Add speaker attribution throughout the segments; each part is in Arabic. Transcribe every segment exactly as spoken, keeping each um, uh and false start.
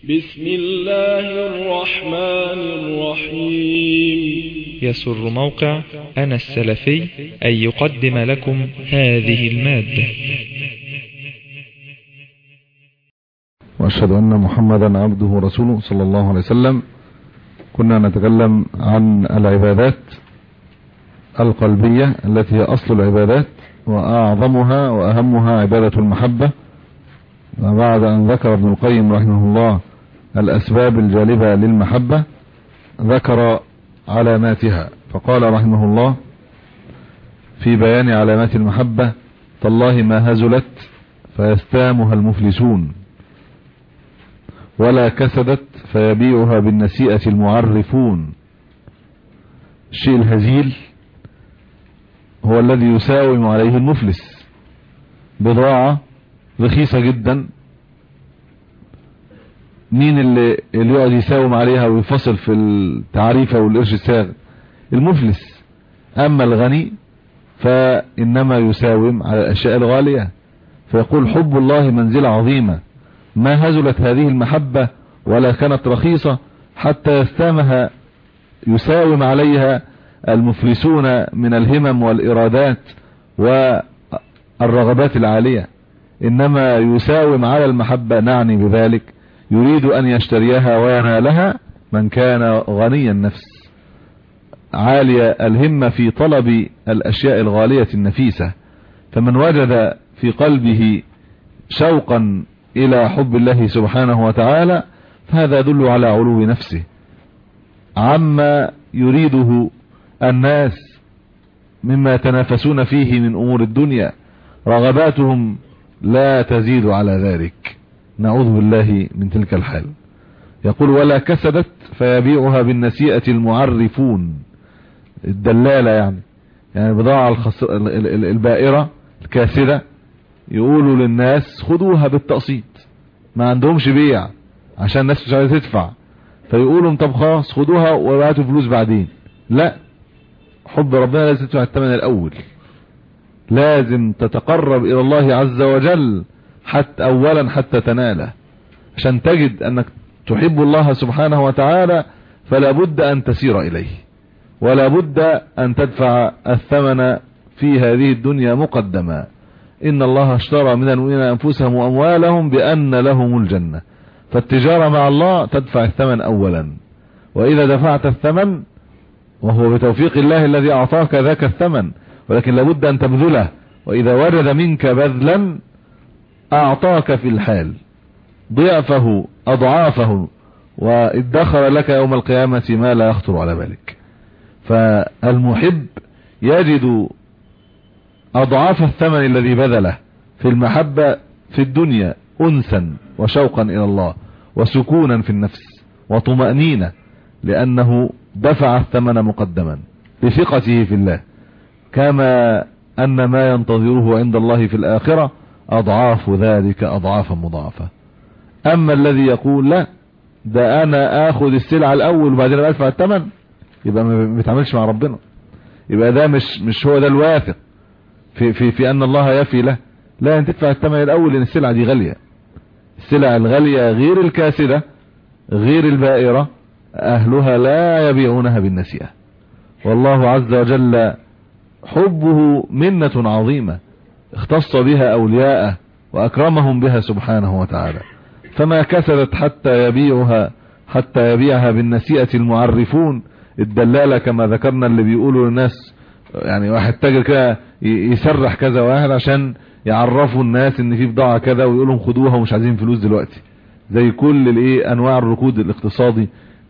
Speaker 1: بسم الله الرحمن الرحيم.
Speaker 2: يسر موقع أنا السلفي أن يقدم لكم هذه المادة.
Speaker 3: وأشهد أن محمدا عبده ورسوله صلى الله عليه وسلم. كنا نتكلم عن العبادات القلبية التي هي أصل العبادات وأعظمها وأهمها عبادة المحبة. وبعد أن ذكر ابن القيم رحمه الله الأسباب الجالبة للمحبة ذكر علاماتها، فقال رحمه الله في بيان علامات المحبة: تالله ما هزلت فيستامها المفلسون، ولا كسدت فيبيعها بالنسيئة المعرفون. الشيء الهزيل هو الذي يساوم عليه المفلس، بضاعة رخيصة جدا، مين اللي, اللي يقعد يساوم عليها ويفصل في التعريفة والقرش الساغ؟ المفلس. أما الغني فإنما يساوم على الأشياء الغالية. فيقول: حب الله منزلة عظيمة، ما هزلت هذه المحبة ولا كانت رخيصة حتى يستامها يساوم عليها المفلسون من الهمم والإرادات والرغبات العالية. إنما يساوم على المحبة، نعني بذلك يريد أن يشتريها وينالها من كان غني النفس عالية الهمة في طلب الأشياء الغالية النفيسة. فمن وجد في قلبه شوقا إلى حب الله سبحانه وتعالى فهذا يدل على علو نفسه عما يريده الناس مما يتنافسون فيه من أمور الدنيا. رغباتهم لا تزيد على ذلك، نعوذ بالله من تلك الحال. يقول: ولا كسدت فيبيعها بالنسيئة المعرفون. الدلالة يعني يعني بضاعة الخس... البائرة الكاسدة يقولوا للناس خذوها بالتقسيط، ما عندهمش بيع عشان الناس مش عايزة تدفع، فيقولوا طب خلاص خذوها وبعتوا فلوس بعدين. لا، حب ربنا لازم تدفع الثمن الأول، لازم تتقرب إلى الله عز وجل حتى أولا حتى تناله. عشان تجد أنك تحب الله سبحانه وتعالى فلا بد أن تسير إليه، ولا بد أن تدفع الثمن في هذه الدنيا مقدما. إن الله اشترى من المؤمنين أنفسهم وأموالهم بأن لهم الجنة. فالتجارة مع الله تدفع الثمن أولا، وإذا دفعت الثمن وهو بتوفيق الله الذي أعطاك ذاك الثمن، ولكن لابد أن تبذله، وإذا وجد منك بذلا أعطاك في الحال ضعفه أضعافه وادخر لك يوم القيامة ما لا يخطر على بالك. فالمحب يجد أضعاف الثمن الذي بذله في المحبة في الدنيا أنسا وشوقا إلى الله وسكونا في النفس وطمأنينة، لأنه دفع الثمن مقدما بثقته في الله، كما أن ما ينتظره عند الله في الآخرة أضعاف ذلك أضعافا مضاعفة. أما الذي يقول لا، ده أنا آخذ السلعة الأول وبعدين أدفع الثمن، يبقى ما بيتعاملش مع ربنا، يبقى ده مش مش هو ده الواثق في في في أن الله يفي له. لا، أن تدفع الثمن الأول لأن السلعة دي غالية. السلع الغالية غير الكاسدة غير البائرة أهلها لا يبيعونها بالنسيئة. والله عز وجل حبه منة عظيمة اختص بها أولياءه وأكرمهم بها سبحانه وتعالى. فما كسدت حتى يبيعها حتى يبيعها بالنسيئة المعرفون. الدلالة كما ذكرنا اللي بيقولوا للناس، يعني واحد تاجر كده يسرح كذا واحد عشان يعرفوا الناس ان في بضاعة كذا ويقولوا خدوها ومش عايزين فلوس دلوقتي، زي كل الايه انواع الركود الاقتصادي.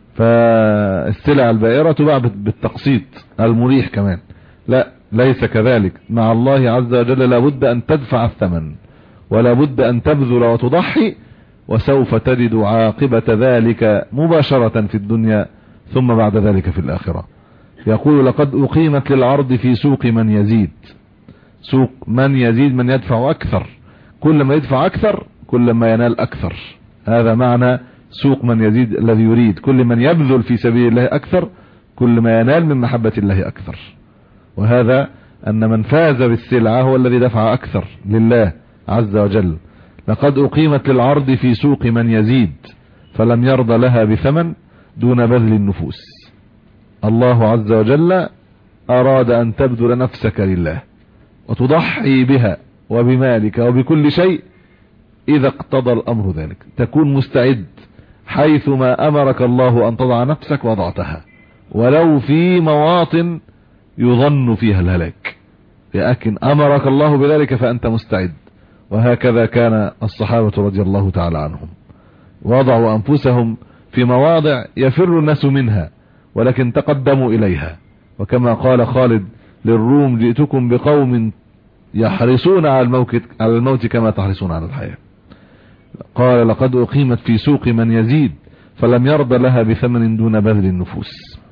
Speaker 3: فالسلع البائرة تباع بالتقسيط المريح كمان. لا، ليس كذلك. مع الله عز وجل لابد أن تدفع الثمن، ولا بد أن تبذل وتضحي، وسوف تجد عاقبة ذلك مباشرة في الدنيا ثم بعد ذلك في الآخرة. يقول: لقد أقيمت للعرض في سوق من يزيد. سوق من يزيد، من يدفع أكثر، كل ما يدفع أكثر كل ما ينال أكثر. هذا معنى سوق من يزيد الذي يريد، كل من يبذل في سبيل الله أكثر كل ما ينال من محبة الله أكثر. وهذا أن من فاز بالسلعة هو الذي دفع أكثر لله عز وجل. لقد أقيمت للعرض في سوق من يزيد فلم يرضى لها بثمن دون بذل النفوس. الله عز وجل أراد أن تبذل نفسك لله وتضحي بها وبمالك وبكل شيء إذا اقتضى الأمر ذلك، تكون مستعد حيثما أمرك الله أن تضع نفسك وضعتها، ولو في مواطن يظن فيها الهلاك، لكن أمرك الله بذلك فأنت مستعد. وهكذا كان الصحابة رضي الله تعالى عنهم، وضعوا أنفسهم في مواضع يفر الناس منها ولكن تقدموا إليها. وكما قال خالد للروم: جئتكم بقوم يحرصون على الموت, على الموت كما تحرصون على الحياة. قال: لقد أقيمت في سوق من يزيد فلم يرضى لها بثمن دون بذل النفوس.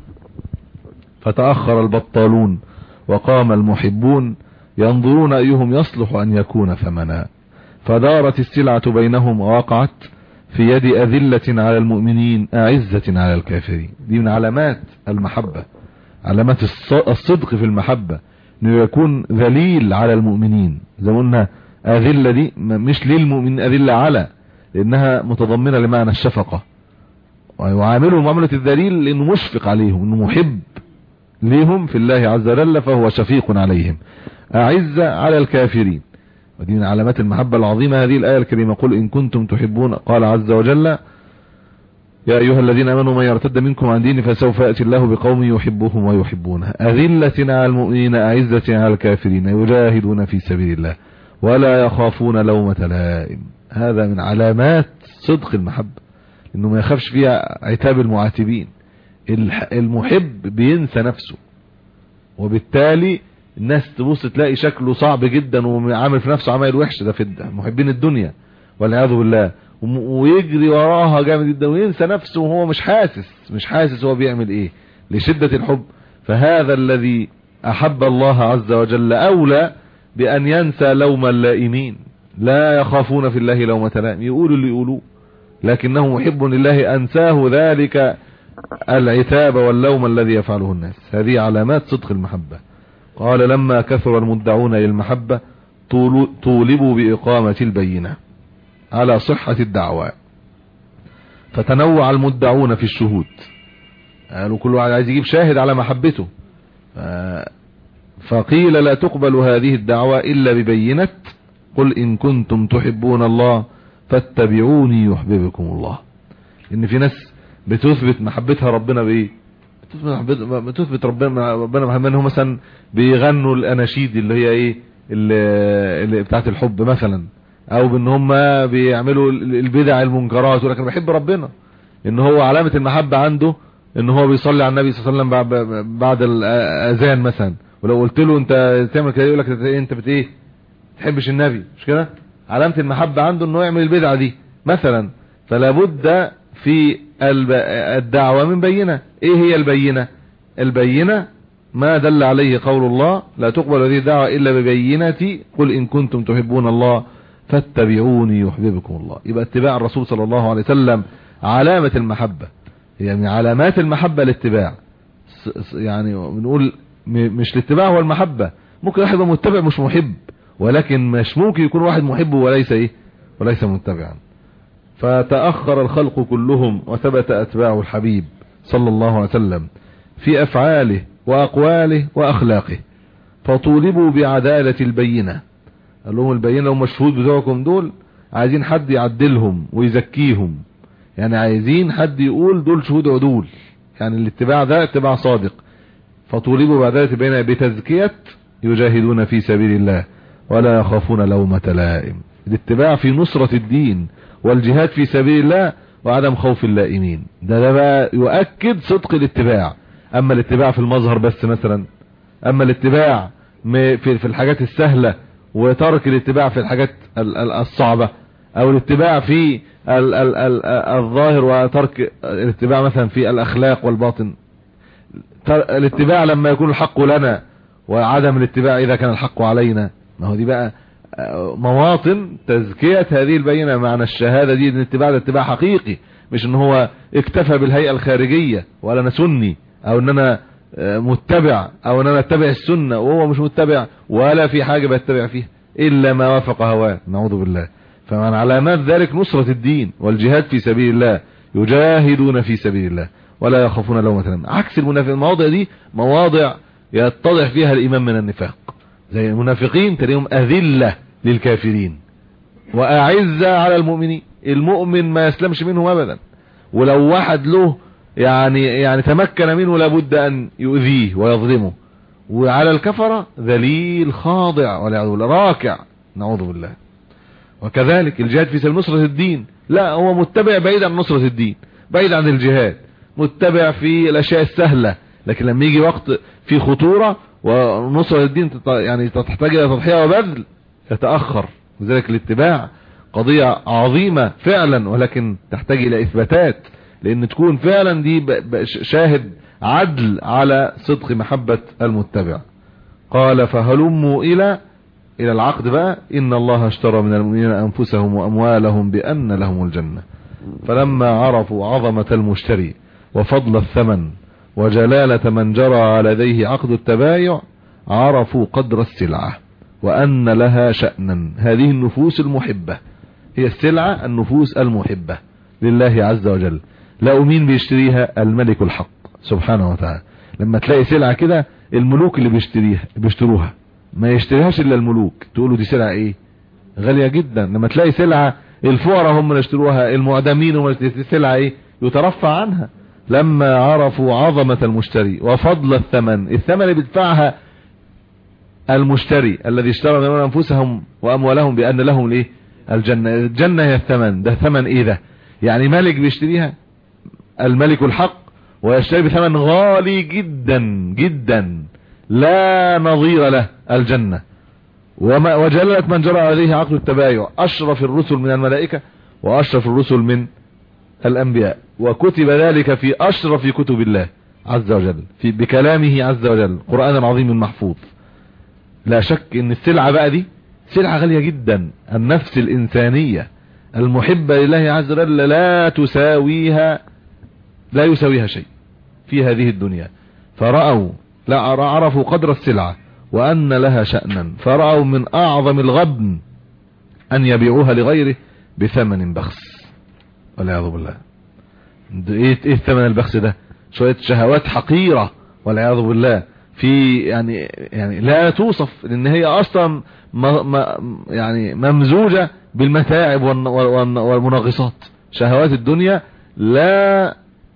Speaker 3: فتأخر البطالون وقام المحبون ينظرون أيهم يصلح أن يكون ثمنا، فدارت السلعة بينهم ووقعت في يد أذلة على المؤمنين أعزة على الكافرين. دي من علامات المحبة، علامات الصدق في المحبة، انه يكون ذليل على المؤمنين. زي ما قلنا أذلة دي مش للمؤمنين، أذلة على، لأنها متضمنة لمعنى الشفقة، ويعاملهم معاملة الذليل لأنه مشفق عليهم، انه محب ليهم في الله عز وجل فهو شفيق عليهم. أعزة على الكافرين، ودي من علامات المحبة العظيمة. هذه الآية الكريمة: قل إن كنتم تحبون، قال عز وجل: يا أيها الذين آمنوا من يرتد منكم عن دينه فسوف يأتي الله بقوم يحبهم ويحبونه أذلة على المؤمنين أعزة على الكافرين يجاهدون في سبيل الله ولا يخافون لومة لائم. هذا من علامات صدق المحبة، إنه ما يخافش فيها عتاب المعاتبين. المحب بينسى نفسه، وبالتالي الناس تبص تلاقي شكله صعب جدا وعامل في نفسه عمل وحش. ده في محبين الدنيا والعياذ بالله، ويجري وراها جامد جدا وينسى نفسه وهو مش حاسس مش حاسس هو بيعمل ايه لشدة الحب. فهذا الذي احب الله عز وجل اولى بان ينسى لوم اللائمين، لا يخافون في الله لومة لائم، يقولوا اللي يقولوه لكنه محب لله انساه ذلك العتاب واللوم الذي يفعله الناس. هذه علامات صدق المحبة. قال: لما كثر المدعون للمحبة طولبوا بإقامة البينة على صحة الدعوة، فتنوع المدعون في الشهود. قالوا كل واحد عايز يجيب شاهد على محبته، فقيل: لا تقبل هذه الدعوة إلا ببينة قل إن كنتم تحبون الله فاتبعوني يحببكم الله. إن في ناس بتثبت محبتها ربنا بإيه؟ بتثبت ربنا ربنا محبتها هم مثلا بيغنوا الأناشيد اللي هي إيه اللي, اللي بتاعت الحب مثلا، او بان هم بيعملوا البدع المنكرات، يقول لك انا بحب ربنا. ان هو علامة المحبة عنده ان هو بيصلي على النبي صلى الله عليه وسلم بعد الاذان مثلا، ولو قلت له انت تعمل كده يقول لك انت بت ايه تحبش النبي، مش كده؟ علامة المحبة عنده انه يعمل البدعة دي مثلا. فلا بد في الدعوة من بينة. ايه هي البينة؟ البينة ما دل عليه قول الله: لا تقبل هذه الدعوة الا ببينة قل ان كنتم تحبون الله فاتبعوني يحببكم الله. يبقى اتباع الرسول صلى الله عليه وسلم علامة المحبة، يعني علامات المحبة الاتباع. يعني بنقول مش الاتباع هو المحبة. ممكن واحد يبقى متبع مش محب، ولكن مش ممكن يكون واحد محب وليس ايه وليس متبعا. فتأخر الخلق كلهم وثبت اتباع الحبيب صلى الله عليه وسلم في افعاله واقواله واخلاقه، فطولبوا بعدالة البينة. قال لهم البينة هم الشهود بتوعكم دول عايزين حد يعدلهم ويزكيهم، يعني عايزين حد يقول دول شهود عدول، يعني الاتباع ده اتباع صادق. فطولبوا بعدالة البينة بتزكية يجاهدون في سبيل الله ولا يخافون لومة لائم. الاتباع في نصرة الدين والجهاد في سبيل الله وعدم خوف اللائمين. ده ده بقى يؤكد صدق الاتباع. اما الاتباع في المظهر بس مثلا، اما الاتباع في الحاجات السهلة وترك الاتباع في الحاجات الصعبة، او الاتباع في الظاهر وترك الاتباع مثلا في الاخلاق والباطن. الاتباع لما يكون الحق لنا وعدم الاتباع اذا كان الحق علينا. ما هو دي بقى مواطن تزكية هذه البينة. معنى الشهادة دي ان الاتباع ده اتباع حقيقي، مش ان هو اكتفى بالهيئة الخارجية، ولا انا سني او ان انا متبع او ان انا اتبع السنة وهو مش متبع، ولا في حاجة بيتبع فيها الا ما وافق هواه، نعوذ بالله. فمن علامات ذلك نصرة الدين والجهاد في سبيل الله يجاهدون في سبيل الله ولا يخافون لومة لائم. عكس المنافق، المواضع دي مواضع يتضح فيها الإيمان من النفاق. زي المنافقين تلاقيهم أذلة للكافرين وأعزة على المؤمنين. المؤمن ما يسلمش منه أبدا، ولو واحد له يعني يعني تمكن منه لابد أن يؤذيه ويظلمه. وعلى الكفرة ذليل خاضع والعياذ بالله، راكع نعوذ بالله. وكذلك الجهاد في سبيل نصرة الدين، لا هو متبع بعيد عن نصرة الدين، بعيد عن الجهاد، متبع في الأشياء السهلة. لكن لما يجي وقت في خطورة ونصرة الدين يعني تحتاج إلى تضحية وبذل يتأخر. لذلك الاتباع قضية عظيمة فعلا، ولكن تحتاج إلى إثباتات، لأن تكون فعلا دي شاهد عدل على صدق محبة المتبع. قال فهلموا إلى إلى العقد بقى، إن الله اشترى من المؤمنين أنفسهم وأموالهم بأن لهم الجنة. فلما عرفوا عظمة المشتري وفضل الثمن وجلالة من جرى على يديه عقد التبايع عرفوا قدر السلعة وأن لها شأنا. هذه النفوس المحبة هي السلعة، النفوس المحبة لله عز وجل. لا مين بيشتريها؟ الملك الحق سبحانه وتعالى. لما تلاقي سلعة كده الملوك اللي بيشتريها بيشتروها، ما يشتريهاش الا الملوك. تقولوا دي سلعة ايه؟ غالية جدا. لما تلاقي سلعة الفقراء هم اللي يشتروها، المعدمين هم اللي سلعة ايه؟ يترفع عنها. لما عرفوا عظمة المشتري وفضل الثمن، الثمن اللي بيدفعها المشتري الذي اشترى من انفسهم واموالهم بان لهم الايه؟ الجنة. الجنة هي الثمن. ده ثمن ايه ده؟ يعني ملك بيشتريها الملك الحق ويشتري بثمن غالي جدا جدا لا نظير له، الجنة. وما وجلت من جرى عليه عقد التبايع، أشرف الرسل من الملائكة وأشرف الرسل من الأنبياء، وكتب ذلك في أشرف كتب الله عز وجل في بكلامه عز وجل، قرآن العظيم المحفوظ. لا شك ان السلعة بقى دي سلعة غالية جدا. النفس الإنسانية المحبة لله عز وجل لا تساويها لا يساويها شيء في هذه الدنيا. فرأوا لا عرفوا قدر السلعة وأن لها شأنا، فرأوا من أعظم الغبن أن يبيعوها لغيره بثمن بخس والعياذ بالله. ايه ايه الثمن البخس ده؟ شوية شهوات حقيرة والعياذ بالله، في يعني يعني لا توصف، لأن هي أصلا ما يعني ممزوجة بالمتاعب والمنغصات. شهوات الدنيا لا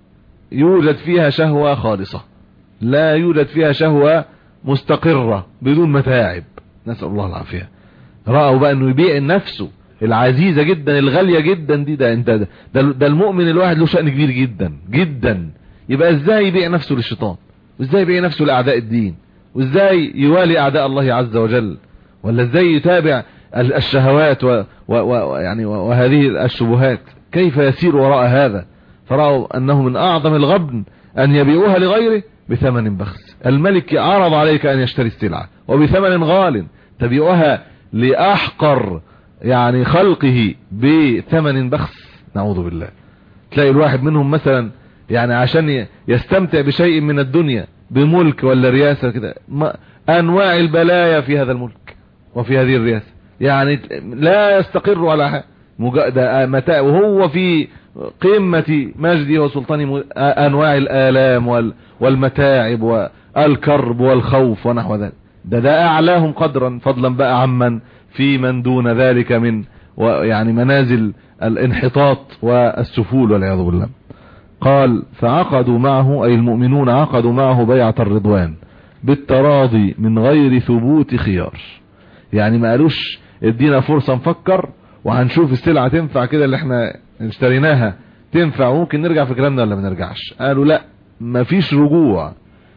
Speaker 3: يوجد فيها شهوة خالصة، لا يوجد فيها شهوة مستقرة بدون متاعب، نسأل الله العافية. رأوا بقى انه يبيع نفسه العزيزة جدا الغالية جدا دي، ده انت ده, ده, ده المؤمن الواحد له شأن كبير جدا جدا. يبقى ازاي يبيع نفسه للشيطان، وازاي يبيع نفسه لأعداء الدين، وازاي يوالي أعداء الله عز وجل، ولا ازاي يتابع الشهوات و و و يعني وهذه الشبهات، كيف يسير وراء هذا؟ فرأوا أنه من أعظم الغبن أن يبيعوها لغيره بثمن بخس. الملك عرض عليك أن يشتري السلعة وبثمن غال، تبيعها لأحقر يعني خلقه بثمن بخس، نعوذ بالله. تلاقي الواحد منهم مثلا يعني عشان يستمتع بشيء من الدنيا بملك ولا رياسة كده، أنواع البلايا في هذا الملك وفي هذه الرياسة، يعني لا يستقر على حاجة متاع، وهو في قمة مجده وسلطانه أنواع الآلام والمتاعب والكرب والخوف ونحو ذلك. ده ده أعلاهم قدرا، فضلا بقى عمن في من دون ذلك من يعني منازل الانحطاط والسفول والعياذ بالله. قال فعقدوا معه، أي المؤمنون عقدوا معه بيعة الرضوان بالتراضي من غير ثبوت خيار. يعني ما قالوش ادينا فرصة نفكر وهنشوف السلعة تنفع كده اللي احنا اشتريناها تنفع وممكن نرجع في كلامنا ولا ما نرجعش. قالوا لا، ما فيش رجوع،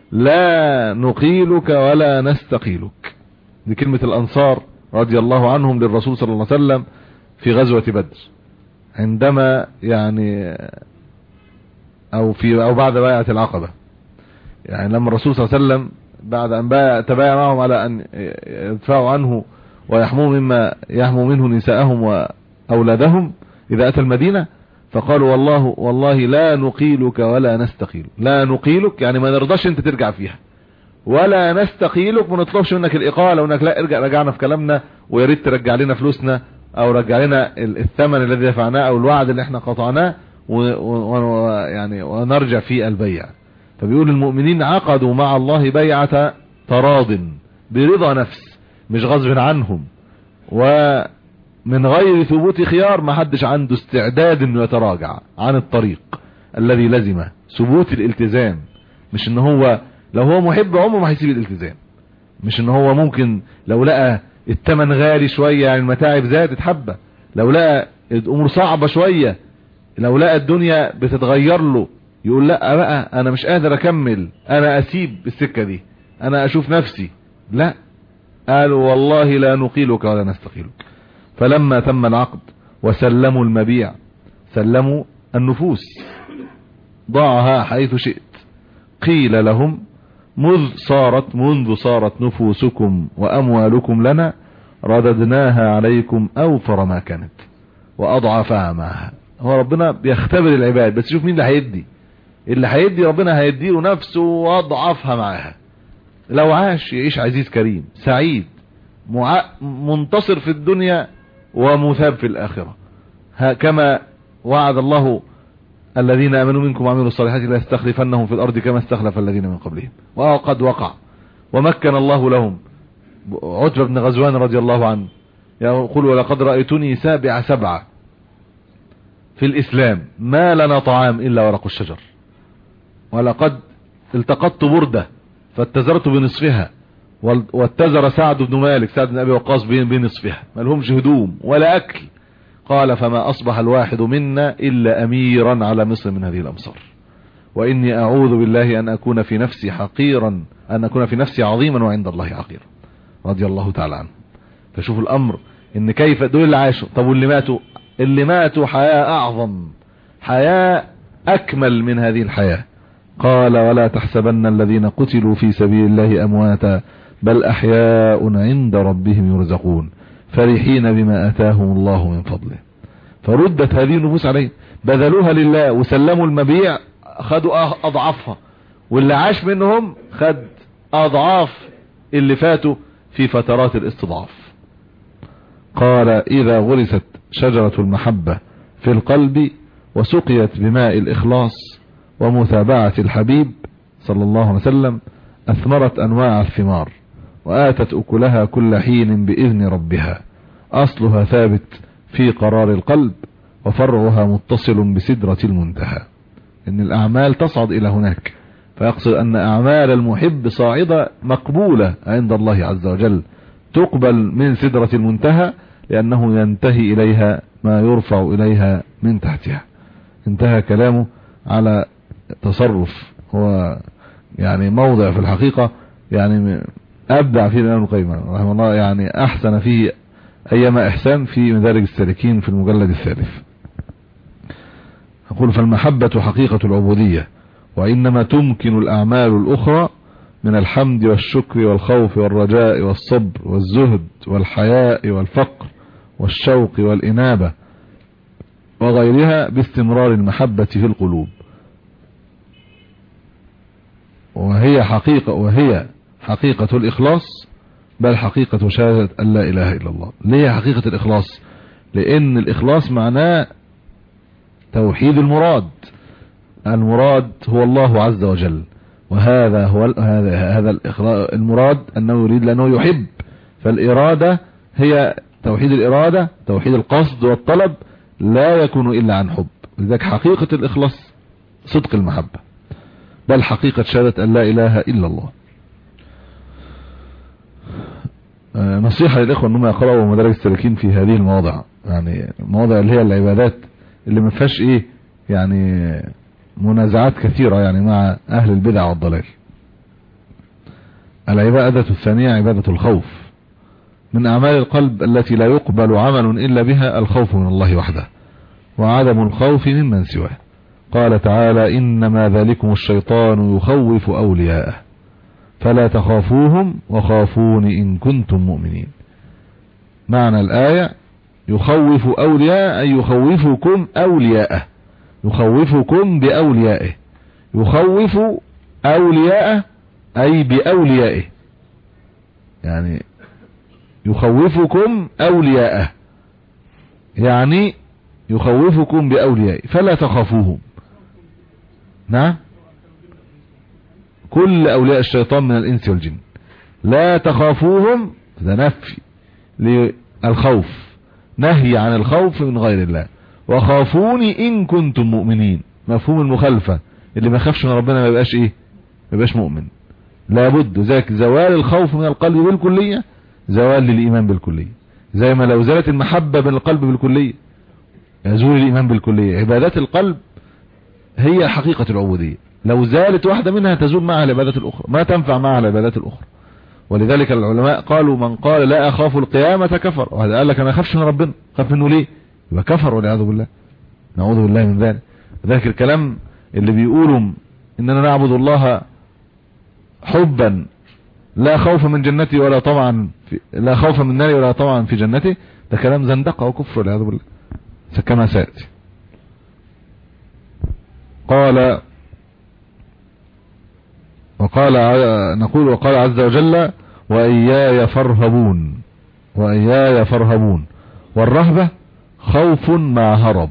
Speaker 3: لا نقيلك ولا نستقيلك. دي كلمة الأنصار رضي الله عنهم للرسول صلى الله عليه وسلم في غزوة بدر، عندما يعني او في او بعد بيعة العقبة، يعني لما الرسول صلى الله عليه وسلم بعد ان بايع تبايع معهم على ان يدفعوا عنه ويحموا مما يحموا منه نساءهم واولادهم اذا اتى المدينة، فقالوا والله والله لا نقيلك ولا نستقيل. لا نقيلك يعني ما نرضاش انت ترجع فيها، ولا نستقيلك ما نطلبش منك الاقالة وانك لا ارجع رجعنا في كلامنا ويا ريت ترجع لنا فلوسنا او رجع لنا الثمن الذي دفعناه او الوعد اللي احنا قطعناه، ويعني ونرجع في البيع. فبيقول المؤمنين عقدوا مع الله بيعة تراض برضا نفس، مش غصب عنهم ومن غير ثبوت خيار. ما حدش عنده استعداد انه يتراجع عن الطريق الذي لزمه، ثبوت الالتزام. مش ان هو لو هو محب عمره ما هيسيب الالتزام، مش ان هو ممكن لو لقى الثمن غالي شوية يعني المتاعب زادت حبة، لو لقى الامور صعبة شوية، لو لقى الدنيا بتتغير له يقول لا بقى انا مش قادر اكمل، انا اسيب السكة دي، انا اشوف نفسي. لا، قالوا والله لا نقيلك ولا نستقيلك. فلما تم العقد وسلموا المبيع، سلموا النفوس، ضعها حيث شئت. قيل لهم مذ صارت منذ صارت نفوسكم واموالكم لنا رددناها عليكم اوفر ما كانت واضعفها معها. هو ربنا بيختبر العباد، بس شوف مين اللي هيدي. اللي هيدي ربنا هيديله نفسه واضعفها معها. لو عاش يعيش عزيز كريم سعيد مع... منتصر في الدنيا ومثاب في الآخرة، كما وعد الله الذين آمنوا منكم وعملوا الصالحات لا يستخلفنهم في الأرض كما استخلف الذين من قبلهم. وقد وقع ومكن الله لهم. عتبة بن غزوان رضي الله عنه يقول ولقد رأيتني سابع سبعة في الإسلام ما لنا طعام إلا ورق الشجر، ولقد التقطت بردة فاتزرت بنصفها، واتزر سعد بن مالك سعد بن أبي وقاص بنصفها، ما لهمش هدوم ولا أكل. قال فما أصبح الواحد منا إلا أميرا على مصر من هذه الأمصار، وإني أعوذ بالله أن أكون في نفسي حقيرا، أن أكون في نفسي عظيما وعند الله حقيرا. رضي الله تعالى عنه. فشوفوا الأمر إن كيف دول اللي عاشوا. طب واللي ماتوا؟ اللي ماتوا حياة أعظم، حياة أكمل من هذه الحياة. قال ولا تحسبن الذين قتلوا في سبيل الله أمواتا بل أحياء عند ربهم يرزقون فرحين بما أتاهم الله من فضله. فردت هذه النفوس عليهم، بذلوها لله وسلموا المبيع، خدوا أضعافها، واللي عاش منهم خد أضعاف اللي فاتوا في فترات الاستضعاف. قال إذا غرست شجرة المحبة في القلب وسقيت بماء الإخلاص ومتابعة الحبيب صلى الله عليه وسلم أثمرت أنواع الثمار وآتت أكلها كل حين بإذن ربها. أصلها ثابت في قرار القلب وفرعها متصل بسدرة المنتهى. إن الأعمال تصعد إلى هناك، فيقصد أن أعمال المحب صاعدة مقبولة عند الله عز وجل، تقبل من سدرة المنتهى لأنه ينتهي إليها ما يرفع إليها من تحتها. انتهى كلامه على تصرف هو يعني موضع في الحقيقة يعني أبدع فيه الإمام القيم رحمه الله، يعني أحسن فيه أيما إحسان في مدارج السالكين في المجلد الثالث. أقول فالمحبة حقيقة العبودية، وإنما تمكن الأعمال الأخرى من الحمد والشكر والخوف والرجاء والصبر والزهد والحياء والفقر والشوق والإنابة وغيرها باستمرار المحبة في القلوب. وهي حقيقة وهي حقيقة الإخلاص، بل حقيقة شهادة أن لا إله إلا الله. ليه حقيقة الإخلاص؟ لأن الإخلاص معناه توحيد المراد. المراد هو الله عز وجل، وهذا هو هذا هذا المراد أنه يريد لأنه يحب. فالإرادة هي توحيد الإرادة، توحيد القصد والطلب لا يكون إلا عن حب. لذلك حقيقة الإخلاص صدق المحبة، بل حقيقة شهادة أن لا إله إلا الله. نصيحة للإخوة أنهم يقرأوا مدارج السالكين في هذه المواضع، يعني المواضع اللي هي العبادات اللي ما فيهاش إيه يعني منازعات كثيرة يعني مع أهل البدع والضلال. العبادة الثانية عبادة الخوف. من أعمال القلب التي لا يقبل عمل إلا بها الخوف من الله وحده وعدم الخوف ممن سواه. قال تعالى إنما ذلكم الشيطان يخوف أولياءه فلا تخافوهم وخافون إن كنتم مؤمنين. معنى الآية يخوف أولياء أي يخوفكم أولياءه، يخوفكم بأوليائه، يخوف أولياءه أي بأوليائه، يعني يخوفكم أولياءه يعني يخوفكم بأوليائه فلا تخافوهم. نعم كل أولياء الشيطان من الإنس والجن لا تخافوهم، ده نفي للخوف، نهي عن الخوف من غير الله. وخافوني إن كنتم مؤمنين، مفهوم المخالفة، اللي ما يخافش من ربنا ما يبقاش إيه؟ ما يبقاش مؤمن. لابد ذاك زوال الخوف من القلب بالكلية زوال للإيمان بالكلية، زي ما لو زالت المحبة من القلب بالكلية يزول الإيمان بالكلية. عبادات القلب هي حقيقة العبودية، لو زالت واحدة منها تزول معها العبادات الأخرى، ما تنفع معها العبادات الأخرى. ولذلك العلماء قالوا من قال لا أخاف القيامة كفر، وهذا قال لك أنا أخافش من ربنا، خاف منه ليه؟ يبقى كفر والعياذ بالله، نعوذ بالله من ذلك. ذلك الكلام اللي بيقولوا إننا نعبد الله حبا لا خوف من جنتي ولا طمعا في لا خوف من ناري ولا طمعا في جنتي، ده كلام زندقة وكفر والعياذ بالله كما سيأتي. قال وقال نقول وقال عز وجل وإياي فارهبون، وإياي فارهبون، والرهبة خوف مع هرب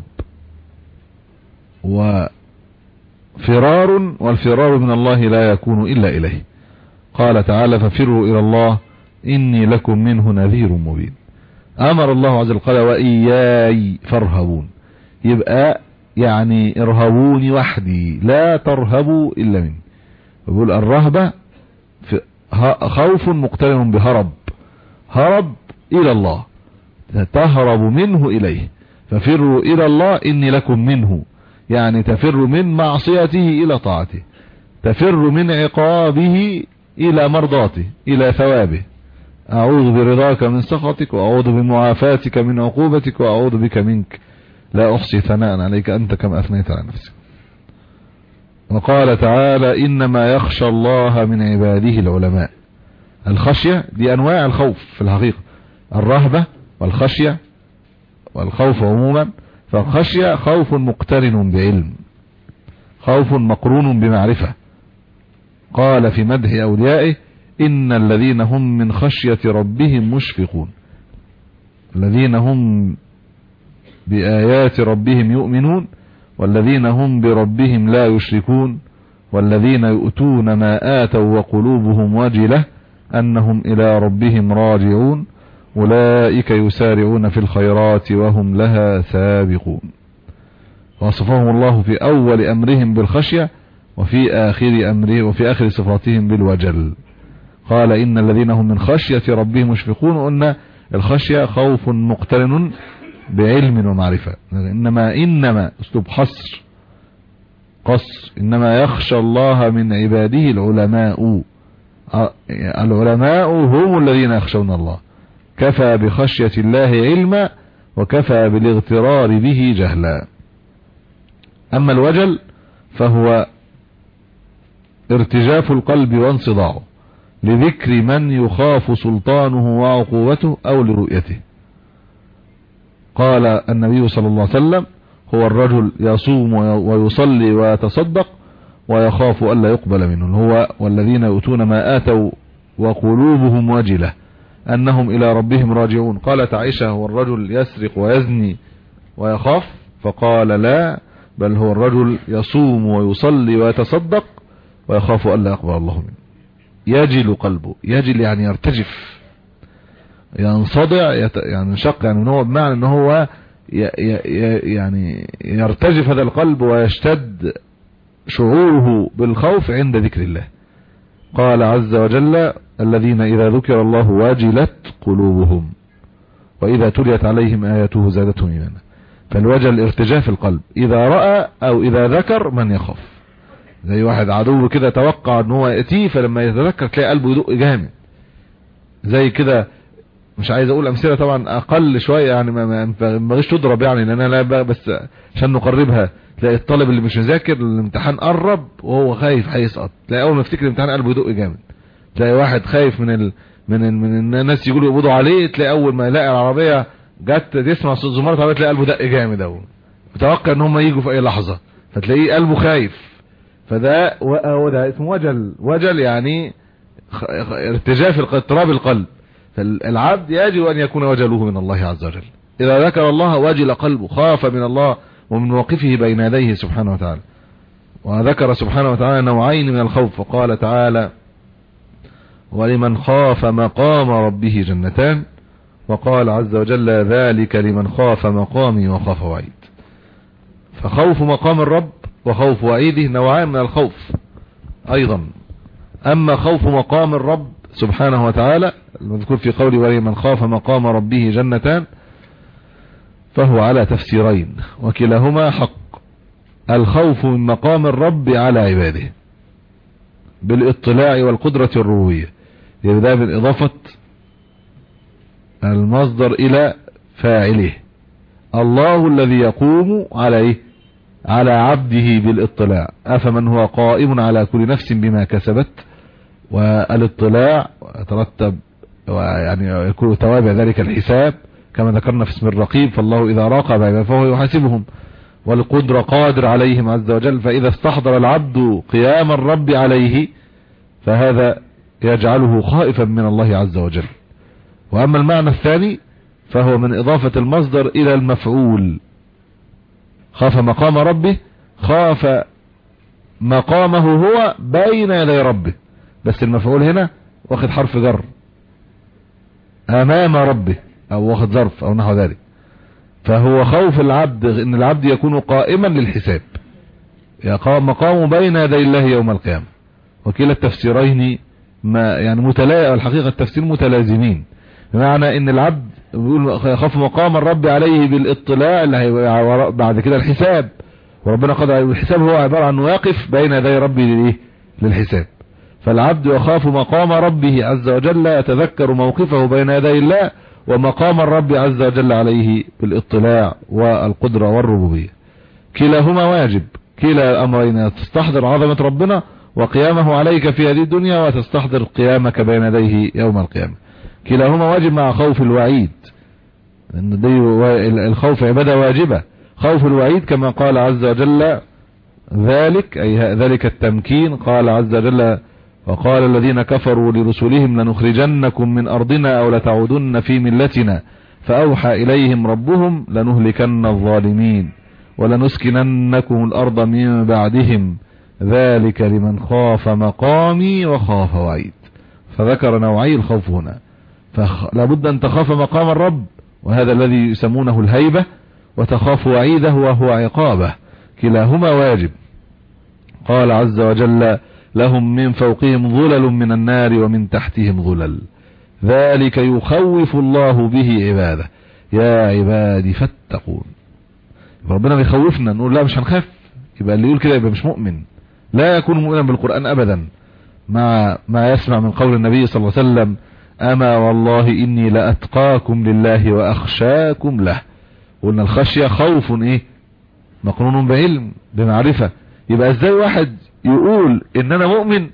Speaker 3: وفرار، والفرار من الله لا يكون إلا إليه. قال تعالى ففروا إلى الله إني لكم منه نذير مبين. أمر الله عز وجل قال وإياي فارهبون، يبقى يعني ارهبوني وحدي لا ترهبوا إلا مني. يقول الرهبة خوف مقترن بهرب، هرب إلى الله تهرب منه إليه. ففروا إلى الله إني لكم منه، يعني تفر من معصيته إلى طاعته، تفر من عقابه إلى مرضاته إلى ثوابه. أعوذ برضاك من سخطك، وأعوذ بمعافاتك من عقوبتك، وأعوذ بك منك لا أحصي ثناء عليك أنت كما أثنيت على نفسك. وقال تعالى إنما يخشى الله من عباده العلماء. الخشية دي أنواع الخوف في الحقيقة، الرهبة والخشية والخوف عموما. فالخشية خوف مقترن بعلم، خوف مقرون بمعرفة. قال في مدح أوليائه إن الذين هم من خشية ربهم مشفقون، الذين هم بآيات ربهم يؤمنون، والذين هم بربهم لا يشركون، والذين يؤتون ما آتوا وقلوبهم وجلة أنهم إلى ربهم راجعون، أولئك يسارعون في الخيرات وهم لها سابقون. وصفهم الله في أول أمرهم بالخشية، وفي آخر أمره وفي آخر صفاتهم بالوجل. قال إن الذين هم من خشية ربهم مشفقون، قلنا الخشية خوف مقترن بعلم ومعرفة. إنما إنما أسلوب حصر قصر، إنما يخشى الله من عباده العلماء. العلماء هم الذين يخشون الله، كفى بخشية الله علما وكفى بالاغترار به جهلا. أما الوجل فهو ارتجاف القلب وانصداعه لذكر من يخاف سلطانه وعقوبته أو لرؤيته. قال النبي صلى الله عليه وسلم هو الرجل يصوم ويصلي ويتصدق ويخاف ألا يقبل منه، هو والذين يؤتون ما آتوا وقلوبهم وجلة أنهم إلى ربهم راجعون. قالت عائشة هو الرجل يسرق ويزني ويخاف؟ فقال لا، بل هو الرجل يصوم ويصلي ويتصدق ويخاف ألا يقبل الله منه. يجل قلبه، يجل يعني يرتجف، ينصدع، يعني انشق، يعني هو بمعنى ان هو يعني يرتجف هذا القلب ويشتد شعوره بالخوف عند ذكر الله. قال عز وجل الذين إذا ذكر الله واجلت قلوبهم وإذا تليت عليهم آياته زادتهم إيمانا. فالوجل ارتجاف القلب إذا رأى أو إذا ذكر من يخاف. زي واحد عدو كده توقع ان هو يأتيه، فلما يتذكر تلاقي قلبه يدق جامد زي كده. مش عايز اقول امثله طبعا اقل شويه، يعني ما بغيش تضرب، يعني لان انا لا، بس عشان نقربها. تلاقي الطالب اللي مش مذاكر الامتحان قرب وهو خايف هيسقط، تلاقي اول ما يفتكر الامتحان قلبه يدق جامد. تلاقي واحد خايف من ال... من ال... من الناس يقولوا يقبضوا عليه، تلاقي اول ما يلاقي العربيه جت تسمع صوت زماره العربيه تلاقي قلبه دق جامد اهو، متوقع ان هم يجوا في اي لحظه، فتلاقيه قلبه خايف. فده هو ده اسمه وجل. وجل يعني ارتجاف اضطراب القلب. فالعبد يجب ان يكون وجله من الله عز وجل، إذا ذكر الله وجل قلبه، خاف من الله ومن موقفه بين يديه سبحانه وتعالى. وذكر سبحانه وتعالى نوعين من الخوف، وقال تعالى ولمن خاف مقام ربه جنتان، وقال عز وجل ذلك لمن خاف مقامي وخاف وعيد. فخوف مقام الرب وخوف وعيده نوعان من الخوف أيضا. أما خوف مقام الرب سبحانه وتعالى المذكور في قوله ولمن خاف مقام ربه جنتان فهو على تفسيرين وكلاهما حق. الخوف من مقام الرب على عباده بالاطلاع والقدرة الربوبية، يبدأ بالإضافة المصدر إلى فاعله، الله الذي يقوم على إيه؟ على عبده بالاطلاع. أفمن هو قائم على كل نفس بما كسبت، والاطلاع يترتب يعني يكون توابع ذلك الحساب كما ذكرنا في اسم الرقيب، فالله إذا راقب فهو يحاسبهم، والقدرة قادر عليهم عز وجل. فإذا استحضر العبد قيام الرب عليه فهذا يجعله خائفا من الله عز وجل. وأما المعنى الثاني فهو من إضافة المصدر إلى المفعول، خاف مقام ربه، خاف مقامه هو بين يدي ربه، بس المفعول هنا واخد حرف جر أمام ربه أو واخد ظرف أو نحو ذلك. فهو خوف العبد ان العبد يكون قائما للحساب، يقام مقامه بين يدي الله يوم القيامة. وكلا التفسيرين ما يعني متلا الحقيقة التفسير متلازمين، بمعنى ان العبد بيقول يخاف مقام الرب عليه بالاطلاع اللي هيبقى بعد كده الحساب، وربنا قضى عليه الحساب، هو عبارة عن واقف بين يدي ربه للايه للحساب. فالعبد يخاف مقام ربه عز وجل، يتذكر موقفه بين يدي الله ومقام الرب عز وجل عليه بالاطلاع والقدرة والربوبية. كلاهما واجب، كلا الأمرين تستحضر عظمة ربنا وقيامه عليك في هذه الدنيا، وتستحضر قيامك بين يديه يوم القيامة. كلاهما واجب مع خوف الوعيد، ان دي الخوف عبادة واجبة. خوف الوعيد كما قال عز وجل ذلك أي ذلك التمكين، قال عز وجل وقال الذين كفروا لرسلهم لنخرجنكم من أرضنا أو لتعودن في ملتنا فأوحى إليهم ربهم لنهلكن الظالمين ولنسكننكم الأرض من بعدهم ذلك لمن خاف مقامي وخاف وعيد. فذكر نوعي الخوف هنا، فلابد أن تخاف مقام الرب وهذا الذي يسمونه الهيبة، وتخاف وعيده وهو عقابه، كلاهما واجب. قال عز وجل لهم من فوقهم ظلل من النار ومن تحتهم ظلل ذلك يخوف الله به عباده يا عبادي فاتقون. ربنا بيخوفنا نقول لا مش هنخاف، يبقى اللي يقول كده يبقى مش مؤمن، لا يكون مؤمنا بالقرآن أبدا مع ما يسمع من قول النبي صلى الله عليه وسلم أما والله إني لأتقاكم لله وأخشاكم له. قلنا الخشية خوف إيه مقرون بعلم بمعرفة، يبقى ازاي واحد يقول ان انا مؤمن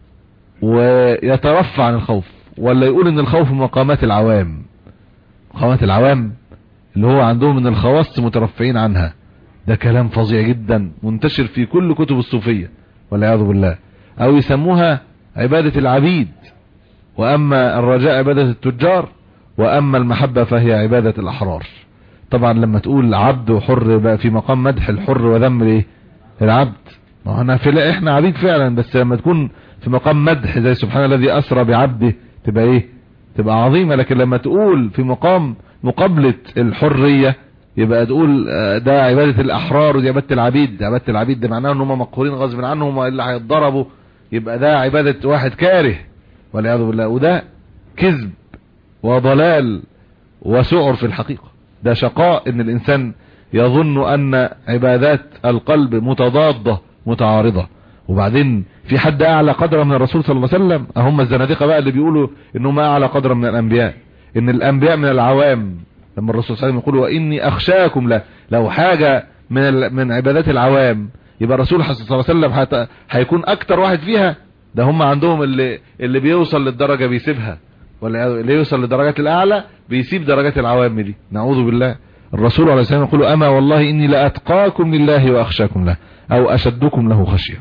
Speaker 3: ويترفع عن الخوف، ولا يقول ان الخوف مقامات العوام، مقامات العوام اللي هو عندهم من الخواص مترفعين عنها. ده كلام فظيع جدا منتشر في كل كتب الصوفية والعياذ بالله، او يسموها عبادة العبيد، واما الرجاء عبادة التجار، واما المحبة فهي عبادة الاحرار. طبعا لما تقول عبد وحر بقى في مقام مدح الحر وذم الايه العبد، ما احنا في احنا عبيد فعلا، بس لما تكون في مقام مدح زي سبحان الذي اسرى بعبده تبقى ايه تبقى عظيمة. لكن لما تقول في مقام مقابلة الحرية يبقى تقول ده عبادة الاحرار ودي عبادة العبيد. عبادة العبيد ده معناه ان هم مقهورين غصب عنهم والا هيتضربوا، يبقى ده عبادة واحد كاره والعياذ بالله. وده كذب وضلال وسعر في الحقيقة، ده شقاء ان الانسان يظن ان عبادات القلب متضادة متعارضة. وبعدين في حد اعلى قدرا من الرسول صلى الله عليه وسلم؟ هم الزنادقة بقى اللي بيقولوا انهم اعلى قدرا من الانبياء، ان الانبياء من العوام. لما الرسول صلى الله عليه وسلم يقول واني اخشاكم له، لو حاجة من من عبادات العوام يبقى الرسول صلى الله عليه وسلم هيكون اكتر واحد فيها. ده هم عندهم اللي اللي بيوصل للدرجة بيسيبها، ولا اللي يوصل للدرجات الاعلى بيسيب درجات العوام دي، نعوذ بالله. الرسول عليه السلام يقول اما والله اني لاتقاكم لله واخشاكم له او اشدكم له خشية.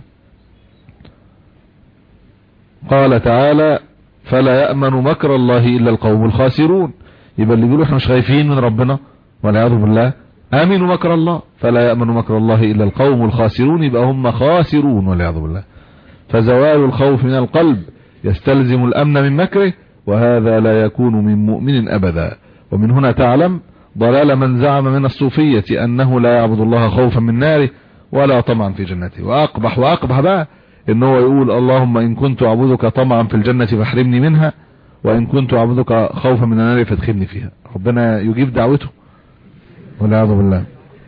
Speaker 3: قال تعالى فلا يأمن مكر الله الا القوم الخاسرون. يبقى اللي بيقولوا احنا مش خايفين من ربنا والعياذ بالله امنوا مكر الله، فلا يأمن مكر الله الا القوم الخاسرون، يبقى هم خاسرون والعياذ بالله. فزوال الخوف من القلب يستلزم الامن من مكره، وهذا لا يكون من مؤمن ابدا. ومن هنا تعلم ضلال من زعم من الصوفية انه لا يعبد الله خوفا من ناره ولا طمعا في جنته. واقبح واقبح بقى ان هو يقول اللهم ان كنت اعبدك طمعا في الجنة فاحرمني منها، وان كنت اعبدك خوفا من النار فادخلني فيها. ربنا يجيب دعوته والعياذ بالله.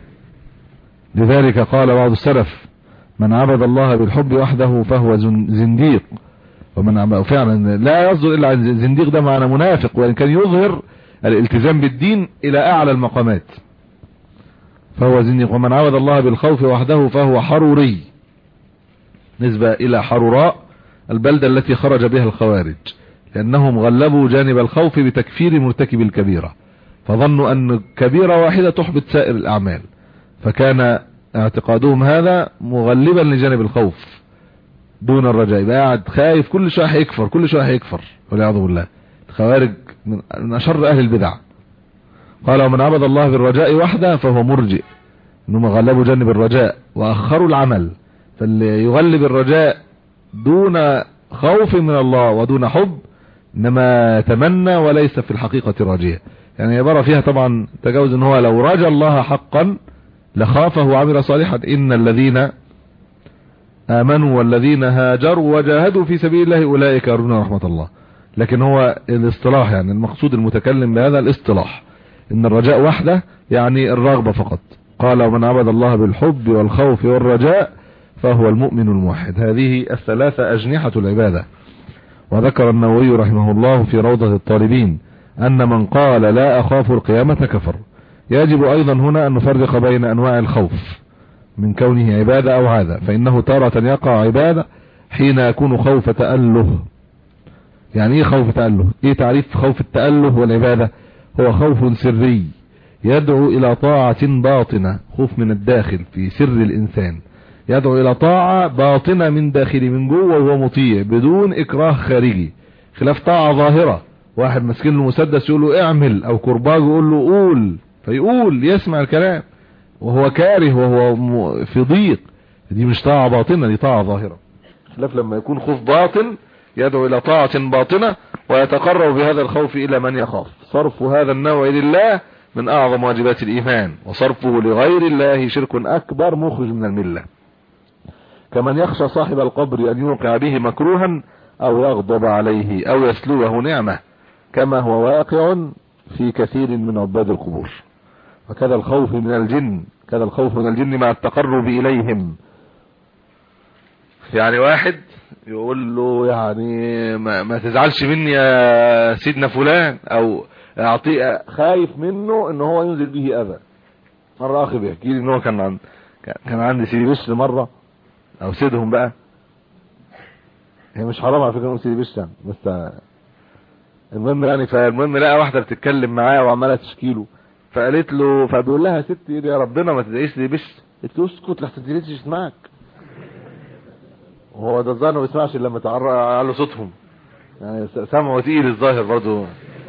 Speaker 3: لذلك قال بعض السلف من عبد الله بالحب وحده فهو زنديق، ومن عبد فعلا لا يصدر الا عن زنديق، ده معنى منافق، وان كان يظهر الالتزام بالدين الى اعلى المقامات فهو زنديق. ومن عبد الله بالخوف وحده فهو حروري، نسبة الى حروراء البلدة التي خرج بها الخوارج، لانهم غلبوا جانب الخوف بتكفير مرتكب الكبيرة، فظنوا ان كبيرة واحدة تحبط سائر الاعمال، فكان اعتقادهم هذا مغلبا لجانب الخوف دون الرجاء. يبقى قاعد خايف كل شويه هيكفر كل شويه هيكفر والعياذ بالله. الخوارج من اشر اهل البدع. قال ومن عبد الله بالرجاء وحده فهو مرجئ، انهم غلبوا جانب الرجاء واخروا العمل. فاللي يغلب الرجاء دون خوف من الله ودون حب انما تمنى وليس في الحقيقة راجية. يعني عبارة فيها طبعا تجاوز ان هو لو رجى الله حقا لخافه وعمل صالحا. ان الذين امنوا والذين هاجروا وجاهدوا في سبيل الله اولئك يرجون رحمة الله. لكن هو الاصطلاح، يعني المقصود المتكلم بهذا الاصطلاح ان الرجاء وحده يعني الرغبة فقط. قال ومن عبد الله بالحب والخوف والرجاء فهو المؤمن الموحد. هذه الثلاثة اجنحة العبادة. وذكر النووي رحمه الله في روضة الطالبين ان من قال لا اخاف القيامة كفر. يجب ايضا هنا ان نفرق بين انواع الخوف من كونه عبادة او عادة، فانه تارة يقع عبادة حين يكون خوف تأله. يعني ايه خوف تأله؟ ايه تعريف خوف التأله والعبادة؟ هو خوف سري يدعو الى طاعة باطنة، خوف من الداخل في سر الانسان، يدعو الى طاعة باطنة من داخلي من جوه وهو مطيع بدون اكراه خارجي، خلاف طاعة ظاهرة واحد مسكين له مسدس يقول له اعمل، او كرباج يقول له قول فيقول يسمع الكلام وهو كاره وهو في ضيق. دي مش طاعة باطنة، دي طاعة ظاهرة. خلاف لما يكون خوف باطن يدعو الى طاعة باطنة ويتقرب بهذا الخوف الى من يخاف. صرف هذا النوع لله من اعظم واجبات الايمان، وصرفه لغير الله شرك اكبر مخرج من الملة. كمن يخشى صاحب القبر ان يوقع به مكروها او يغضب عليه او يسلوه نعمة، كما هو واقع في كثير من عباد القبور. وكذا الخوف من الجن، كذا الخوف من الجن مع التقرب اليهم. يعني واحد يقول له يعني ما, ما تزعلش مني يا سيدنا فلان، او اعطيه خايف منه ان هو ينزل به اذى. مرة اخي بيحكي لي ان هو كان عند كان عندي سيدي بشر مرة، او سيدهم بقى، هي مش حرام على فكرة نقول سيدي بشر بس المهم يعني. فالمهم لقى واحدة بتتكلم معاه وعمالة تشكيله، فقالت له فبيقول لها ستي يا ربنا ما تدعيش لي بشر. قلت له اسكت لحسن تدعيش يسمعك. وهو ده الظاهر ما بيسمعش الا لما تعلوا صوتهم، يعني سمعه تقيل الظاهر برضو.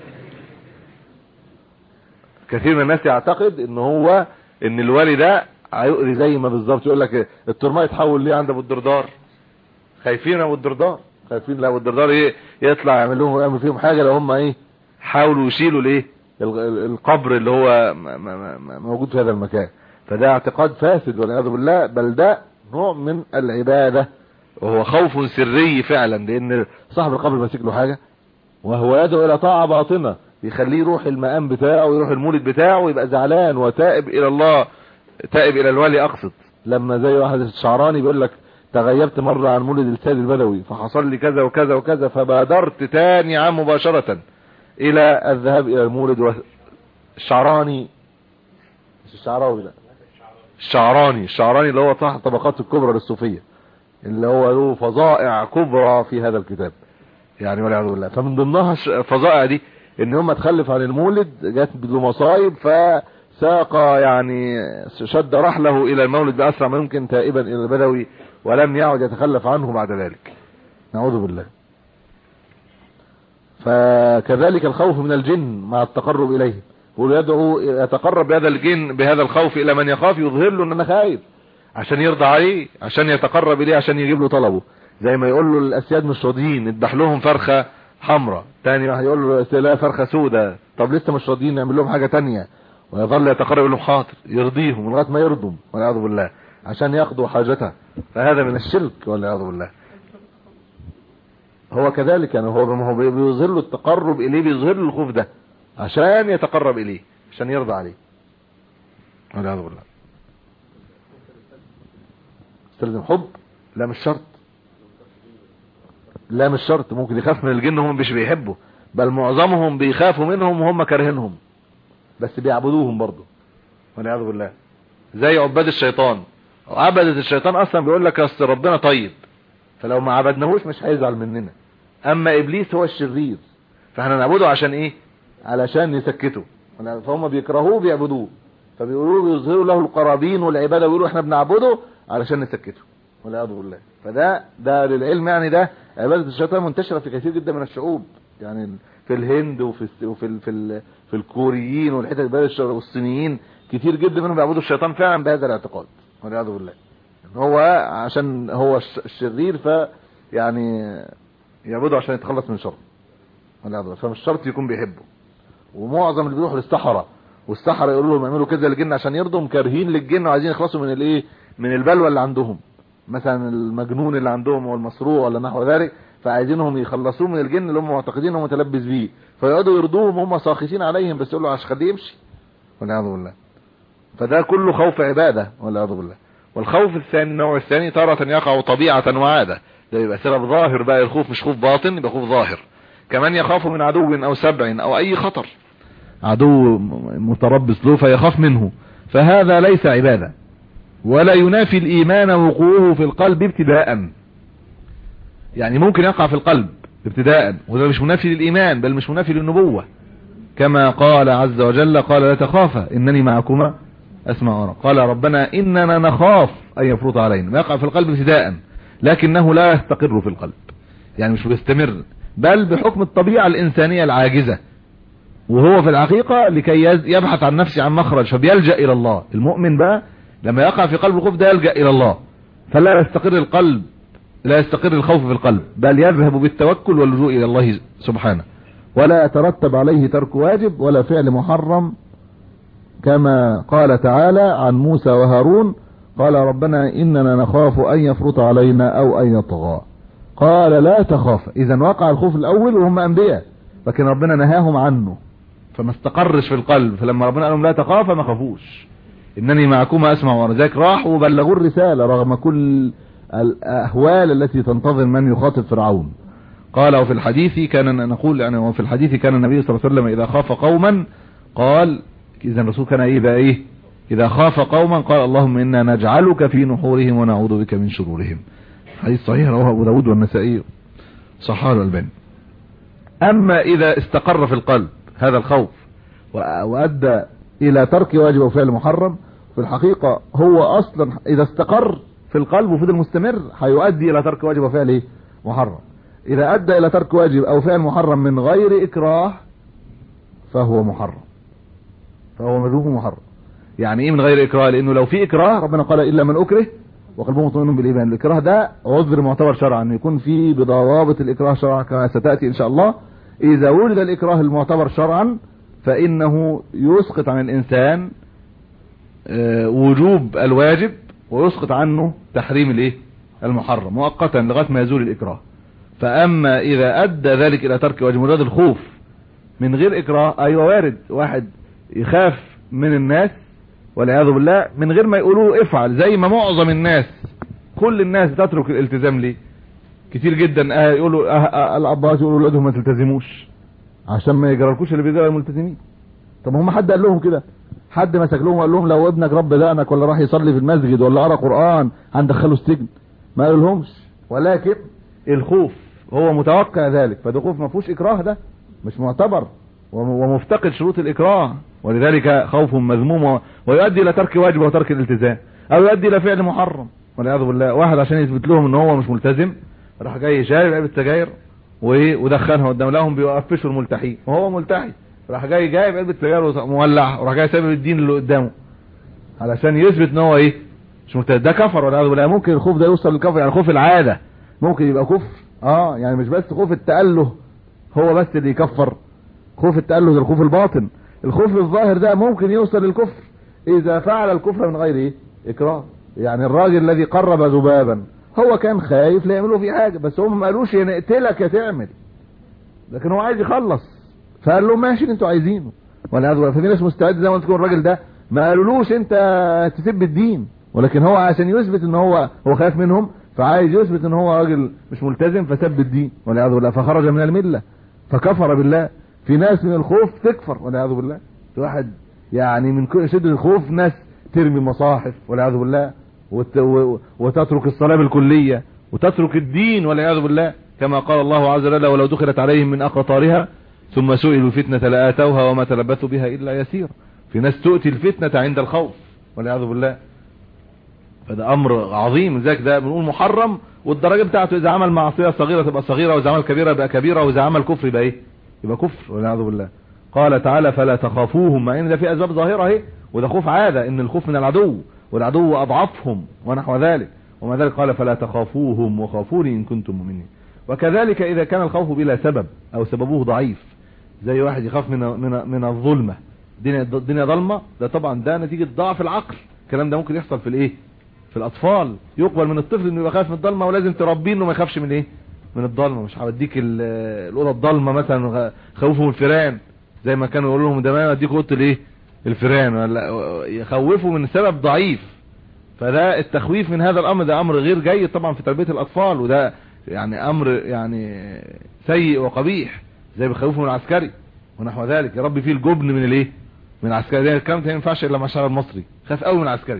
Speaker 3: كثير من الناس يعتقد ان هو ان الولي ده هيؤذي، زي ما بالظبط يقول لك الترماي يتحول ليه عند ابو الدردار، خايفين ابو الدردار، خايفين لو ابو الدردار ايه يطلع يعمل لهم يعمل فيهم حاجه لو هم ايه حاولوا يشيلوا الايه القبر اللي هو موجود في هذا المكان. فده اعتقاد فاسد والعياذ بالله، بل ده نوع من العباده وهو خوف سري فعلا، لان صاحب القبر ماسك له حاجه وهو يدعو الى طاعه باطنه يخليه يروح المقام بتاعه ويروح المولد بتاعه ويبقى زعلان وتائب الى الله، تائب الى الولي اقصد. لما زي واحد الشعراني بيقول لك تغيبت مرة عن مولد السيد البدوي فحصل لي كذا وكذا وكذا، فبادرت تاني عام مباشرة الى الذهاب الى المولد. الشعراني مش الشعراوي، لا الشعراني، الشعراني اللي هو صاحب الطبقات الكبرى للصوفية، اللي هو له فظائع كبرى في هذا الكتاب يعني والعياذ بالله. فمن ضمنها الفظائع دي ان هم تخلف عن المولد، جات له مصايب فساق يعني شد رحله الى المولد باسرع ما يمكن تائبا الى البدوي، ولم يعد يتخلف عنه بعد ذلك، نعوذ بالله. فكذلك الخوف من الجن مع التقرب اليه، ويدعو يتقرب بهذا الجن بهذا الخوف الى من يخاف، يظهر له ان انا خايف عشان يرضى عليه، عشان يتقرب اليه، عشان يجيب له طلبه. زي ما يقول له الاسياد مش راضيين اذبح لهم فرخه حمراء، تاني واحد يقول له لا فرخه سوداء، طب لسه مش راضيين نعمل لهم حاجه تانية، ويظل يتقرب لهم حاضر، يرضيهم لغايه ما يرضوا والعياذ بالله عشان ياخذوا حاجته. فهذا من الشرك والعياذ بالله. هو كذلك يعني هو هو بيظهر له التقرب اليه، بيظهر له الخوف ده عشان يتقرب اليه، عشان يرضى عليه والعياذ بالله. استلزم حب؟ لا مش شرط، لا مش شرط. ممكن يخاف من الجن وهم مش بيحبوا، بل معظمهم بيخافوا منهم وهم كارهينهم بس بيعبدوهم برضه والعياذ بالله. زي عباد الشيطان، عبدة الشيطان اصلا بيقول لك اصل ربنا طيب، فلو ما عبدناهوش مش هيزعل مننا. اما ابليس هو الشرير، فاحنا نعبده عشان ايه؟ علشان نسكته. فهم بيكرهوه بيعبدوه، فبيقولوا بيظهروا له القرابين والعباده ويقولوا احنا بنعبده علشان نسكته والعياذ بالله. فده ده للعلم يعني ده عباده الشيطان منتشره في كثير جدا من الشعوب، يعني في الهند وفي وفي في, في الكوريين والحتت البلد والصينيين كتير جدا منهم بيعبدوا الشيطان فعلا بهذا الاعتقاد والعياذ بالله. هو عشان هو الشرير ف يعني يعبده عشان يتخلص من شره والعياذ بالله. فمش شرط يكون بيحبه. ومعظم اللي بيروحوا للسحره والسحره يقولوا لهم اعملوا كذا للجن عشان يرضوا، كارهين للجن وعايزين يخلصوا من الايه؟ من البلوى اللي عندهم، مثلا المجنون اللي عندهم والمصروع ولا نحو ذلك، فعايزينهم يخلصوه من الجن اللي هم معتقدين انه متلبس بيه، فيقعدوا يرضوهم هم ساخطين عليهم بس يقولوا عشان خليه يمشي والعياذ بالله. فده كله خوف عباده والعياذ بالله. والخوف الثاني النوع الثاني تارة يقع طبيعة وعادة، ده يبقى سبب ظاهر بقى، الخوف مش خوف باطن، يبقى خوف ظاهر. كمان يخاف من عدو او سبع او اي خطر، عدو متربص له فيخاف منه، فهذا ليس عبادة ولا ينافي الايمان وقوعه في القلب ابتداء. يعني ممكن يقع في القلب ابتداء وده مش منافي للايمان بل مش منافي للنبوة، كما قال عز وجل قال لا تخافا انني معكما اسمع وارى. قال ربنا اننا نخاف ان يفرط علينا، ما يقع في القلب ابتداء لكنه لا يستقر في القلب، يعني مش بيستمر، بل بحكم الطبيعة الانسانية العاجزة، وهو في الحقيقة لكي يبحث عن نفسه عن مخرج فبيلجأ الى الله. المؤمن بقى لما يقع في قلب الخوف ده يلجأ الى الله، فلا يستقر القلب، لا يستقر الخوف في القلب، بل يذهب بالتوكل واللجوء الى الله سبحانه، ولا يترتب عليه ترك واجب ولا فعل محرم، كما قال تعالى عن موسى وهارون قال ربنا إننا نخاف أن يفرط علينا أو أن يطغى، قال لا تخاف. إذا وقع الخوف الأول وهم أنبياء، لكن ربنا نهاهم عنه فما استقرش في القلب، فلما ربنا قال لهم لا تخاف ما خافوش، إنني معكما أسمع وأرى. ذاك راحوا وبلغوا الرسالة رغم كل الأهوال التي تنتظر من يخاطب فرعون. قال وفي الحديث كان نقول يعني وفي الحديث كان النبي صلى الله عليه وسلم إذا خاف قوما قال، إذا الرسول كان إيه بقى إيه؟ إذا خاف قوما قال اللهم إنا نجعلك في نحورهم ونعوذ بك من شرورهم. حديث صحيح رواه أبو داود والنسائي صححه الألباني. أما إذا استقر في القلب هذا الخوف وأدى إلى ترك واجب وفعل محرم، في الحقيقة هو أصلا إذا استقر في القلب وفضل مستمر هيؤدي إلى ترك واجب وفعل محرم. إذا أدى إلى ترك واجب أو فعل محرم من غير إكراه فهو محرم، فهو مذموم محرم. يعني ايه من غير اكراه؟ لانه لو في اكراه ربنا قال الا من اكره وقلبه مطمئن بالايمان. الاكراه ده عذر معتبر شرعا، يكون في بضوابط الاكراه شرعا كما ستاتي ان شاء الله. اذا ولد الاكراه المعتبر شرعا فانه يسقط عن الانسان وجوب الواجب ويسقط عنه تحريم الايه المحرم مؤقتا لغايه ما يزول الاكراه. فاما اذا ادى ذلك الى ترك واجب مجرد الخوف من غير اكراه، ايوه وارد واحد يخاف من الناس والعياذ بالله من غير ما يقولوا له افعل، زي ما معظم الناس كل الناس تترك الالتزام ليه كتير جدا. اه يقولوا اه الاباء يقولوا لاولادهم ما تلتزموش عشان ما يجرالكوش اللي بيجرى الملتزمين. طب هم حد قال لهم كده؟ حد مسك لهم وقال لهم لو ابنك رب دقنك ولا راح يصلي في المسجد ولا قرأ قرآن هندخله السجن؟ ما قالوا لهمش. ولكن الخوف هو متوقع ذلك، فده خوف ما فيهوش اكراه، ده مش معتبر ومفتقد شروط الاكراه، ولذلك خوف مذموم ويؤدي الى ترك واجب وترك الالتزام او يؤدي الى فعل محرم والعياذ بالله. واحد عشان يثبت لهم ان هو مش ملتزم راح جاي شارب علبه سجاير ودخلها قدام لهم بيوقفشوا الملتحين وهو ملتحي، راح جاي جايب علبه سجاير مولع وراح جاي سابب الدين اللي قدامه علشان يثبت ان هو ايه مش مرتد. ده كفر ولا ولا ممكن الخوف ده يوصل للكفر؟ يعني خوف العاده ممكن يبقى كفر. اه يعني مش بس خوف التأله هو بس اللي يكفر، خوف التأله ده الخوف الباطن. الخوف الظاهر ده ممكن يوصل للكفر اذا فعل الكفر من غير ايه اكراه. يعني الراجل الذي قرب ذبابا هو كان خايف لا يعملوا فيه حاجه، بس هم ما قالوش يا نقتلك يا تعمل، لكن هو عايز يخلص فقال لهم ماشي اللي انتوا عايزينه. ولا ففي ناس مستعد زي ما تكون الراجل ده ما قالولوش انت تسب الدين، ولكن هو عشان يثبت ان هو هو خايف منهم فعايز يثبت ان هو راجل مش ملتزم فسب الدين والعياذ بالله فخرج من المله فكفر بالله. في ناس من الخوف تكفر والعياذ بالله. في واحد يعني من كل شده الخوف ناس ترمي مصاحف والعياذ بالله وت... وتترك الصلاه بالكليه وتترك الدين والعياذ بالله، كما قال الله عز وجل ولو دخلت عليهم من اقطارها ثم سئلوا الفتنه لاتوها وما تلبثوا بها الا يسير. في ناس تؤتي الفتنه عند الخوف والعياذ بالله. فده امر عظيم. ذاك ده بنقول محرم، والدرجه بتاعته اذا عمل معصيه صغيره تبقى صغيره، واذا عمل كبيره يبقى كبيره، واذا عمل كفر يبقى ايه يبقى كفر والعياذ بالله. قال تعالى فلا تخافوهم، مع ان ده في اسباب ظاهره اهي، وده خوف عاده ان الخوف من العدو والعدو اضعفهم ونحو ذلك، ومع ذلك قال فلا تخافوهم وخافوني ان كنتم مؤمنين. وكذلك اذا كان الخوف بلا سبب او سببه ضعيف، زي واحد يخاف من من من الظلمه، الدنيا الدنيا ضلمه، ده طبعا ده نتيجه ضعف العقل. الكلام ده ممكن يحصل في الايه في الاطفال. يقبل من الطفل انه يبقى خايف من الضلمه، ولازم تربيه انه ما يخافش من ايه من الضلمه. مش هوديك الاوضه الضلمه مثلا خوفه من الفيران زي ما كانوا يقولوا لهم ده ما اديك اوضه الايه الفيران، ولا يخوفوا من سبب ضعيف. فده التخويف من هذا الامر ده امر غير جيد طبعا في تربيه الاطفال، وده يعني امر يعني سيء وقبيح، زي بيخوفوا من العسكري ونحو ذلك. يا رب فيه الجبن من الايه من العسكري. ده الكلام ده ما ينفعش الا مع الشعب المصري، خاف قوي من العسكري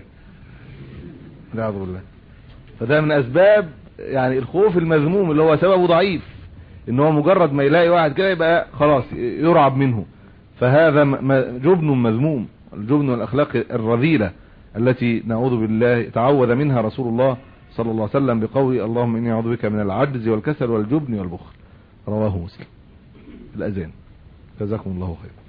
Speaker 3: والعياذ بالله. فده من اسباب يعني الخوف المذموم اللي هو سببه ضعيف، ان هو مجرد ما يلاقي واحد كده يبقى خلاص يرعب منه. فهذا جبن مذموم، الجبن والاخلاق الرذيله التي نعوذ بالله تعوذ منها رسول الله صلى الله عليه وسلم بقول اللهم اني اعوذ بك من العجز والكسل والجبن والبخل. رواه مسلم. الاذان. جزاكم الله خير.